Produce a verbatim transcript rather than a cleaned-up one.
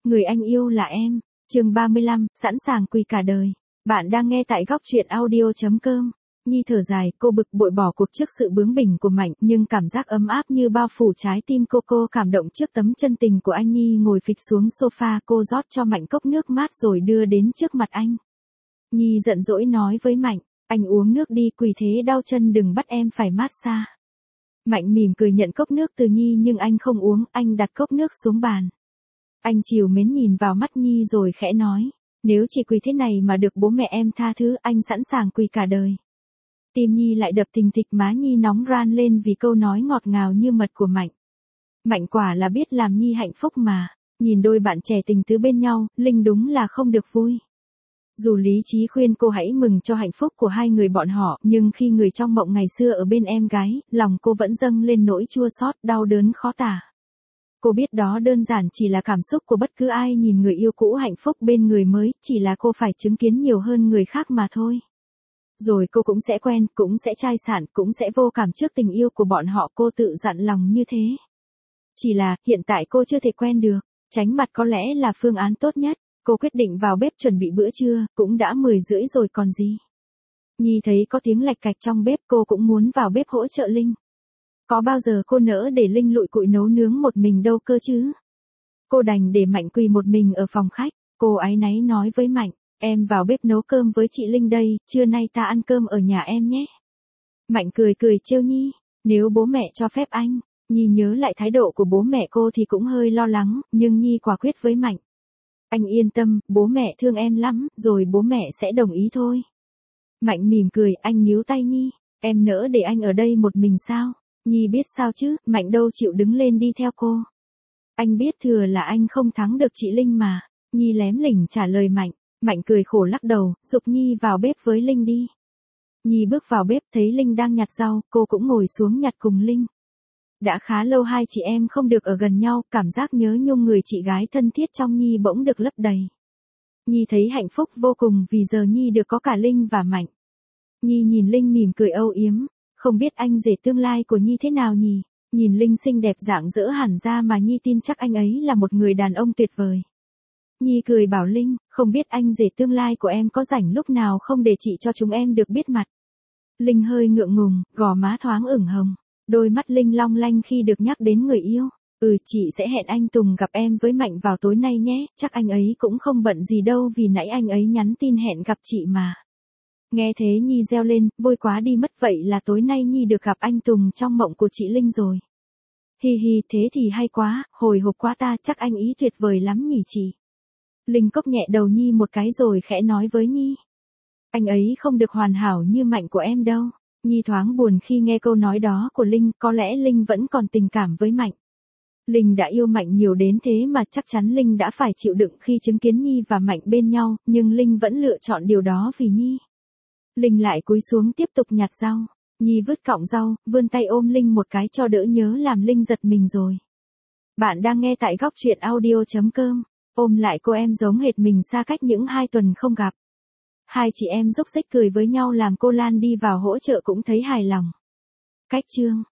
Người anh yêu là em. Chương ba mươi lăm, sẵn sàng quỳ cả đời. Bạn đang nghe tại góc truyện audio chấm com. Nhi thở dài, cô bực bội bỏ cuộc trước sự bướng bỉnh của Mạnh, nhưng cảm giác ấm áp như bao phủ trái tim cô. Cô cảm động trước tấm chân tình của anh. Nhi ngồi phịch xuống sofa, cô rót cho Mạnh cốc nước mát rồi đưa đến trước mặt anh. Nhi giận dỗi nói với Mạnh, anh uống nước đi, quỳ thế đau chân đừng bắt em phải massage. Mạnh mỉm cười nhận cốc nước từ Nhi nhưng anh không uống, anh đặt cốc nước xuống bàn. Anh trìu mến nhìn vào mắt Nhi rồi khẽ nói, nếu chỉ quỳ thế này mà được bố mẹ em tha thứ, anh sẵn sàng quỳ cả đời. Tim Nhi lại đập thình thịch, má Nhi nóng ran lên vì câu nói ngọt ngào như mật của Mạnh. Mạnh quả là biết làm Nhi hạnh phúc mà. Nhìn đôi bạn trẻ tình tứ bên nhau, Linh đúng là không được vui. Dù lý trí khuyên cô hãy mừng cho hạnh phúc của hai người bọn họ, nhưng khi người trong mộng ngày xưa ở bên em gái, lòng cô vẫn dâng lên nỗi chua xót, đau đớn khó tả. Cô biết đó đơn giản chỉ là cảm xúc của bất cứ ai nhìn người yêu cũ hạnh phúc bên người mới, chỉ là cô phải chứng kiến nhiều hơn người khác mà thôi. Rồi cô cũng sẽ quen, cũng sẽ chai sạn, cũng sẽ vô cảm trước tình yêu của bọn họ, cô tự dặn lòng như thế. Chỉ là, hiện tại cô chưa thể quen được, tránh mặt có lẽ là phương án tốt nhất. Cô quyết định vào bếp chuẩn bị bữa trưa, cũng đã mười rưỡi rồi còn gì. Nhi thấy có tiếng lạch cạch trong bếp, cô cũng muốn vào bếp hỗ trợ Linh. Có bao giờ cô nỡ để Linh lụi cụi nấu nướng một mình đâu cơ chứ. Cô đành để Mạnh quỳ một mình ở phòng khách, cô áy náy nói với Mạnh, em vào bếp nấu cơm với chị Linh đây, trưa nay ta ăn cơm ở nhà em nhé. Mạnh cười cười trêu Nhi, nếu bố mẹ cho phép anh. Nhi nhớ lại thái độ của bố mẹ cô thì cũng hơi lo lắng, nhưng Nhi quả quyết với Mạnh. Anh yên tâm, bố mẹ thương em lắm, rồi bố mẹ sẽ đồng ý thôi. Mạnh mỉm cười, anh níu tay Nhi, em nỡ để anh ở đây một mình sao? Nhi biết sao chứ, Mạnh đâu chịu đứng lên đi theo cô. Anh biết thừa là anh không thắng được chị Linh mà. Nhi lém lỉnh trả lời Mạnh. Mạnh cười khổ lắc đầu, giục Nhi vào bếp với Linh đi. Nhi bước vào bếp thấy Linh đang nhặt rau, cô cũng ngồi xuống nhặt cùng Linh. Đã khá lâu hai chị em không được ở gần nhau, cảm giác nhớ nhung người chị gái thân thiết trong Nhi bỗng được lấp đầy. Nhi thấy hạnh phúc vô cùng vì giờ Nhi được có cả Linh và Mạnh. Nhi nhìn Linh mỉm cười âu yếm, không biết anh rể tương lai của Nhi thế nào nhỉ? Nhìn Linh xinh đẹp rạng rỡ hẳn ra mà Nhi tin chắc anh ấy là một người đàn ông tuyệt vời. Nhi cười bảo Linh, không biết anh rể tương lai của em có rảnh lúc nào không để chị cho chúng em được biết mặt. Linh hơi ngượng ngùng, gò má thoáng ửng hồng. Đôi mắt Linh long lanh khi được nhắc đến người yêu. Ừ, chị sẽ hẹn anh Tùng gặp em với Mạnh vào tối nay nhé, chắc anh ấy cũng không bận gì đâu vì nãy anh ấy nhắn tin hẹn gặp chị mà. Nghe thế Nhi reo lên, vui quá đi mất, vậy là tối nay Nhi được gặp anh Tùng trong mộng của chị Linh rồi. Hi hi, thế thì hay quá, hồi hộp quá ta, chắc anh ý tuyệt vời lắm nhỉ chị. Linh cốc nhẹ đầu Nhi một cái rồi khẽ nói với Nhi. Anh ấy không được hoàn hảo như Mạnh của em đâu. Nhi thoáng buồn khi nghe câu nói đó của Linh, có lẽ Linh vẫn còn tình cảm với Mạnh. Linh đã yêu Mạnh nhiều đến thế mà chắc chắn Linh đã phải chịu đựng khi chứng kiến Nhi và Mạnh bên nhau, nhưng Linh vẫn lựa chọn điều đó vì Nhi. Linh lại cúi xuống tiếp tục nhặt rau. Nhi vứt cọng rau, vươn tay ôm Linh một cái cho đỡ nhớ làm Linh giật mình rồi. Bạn đang nghe tại góc truyện audio chấm com. Ôm lại cô em giống hệt mình xa cách những hai tuần không gặp. Hai chị em rúc rích cười với nhau làm cô Lan đi vào hỗ trợ cũng thấy hài lòng. Cách chương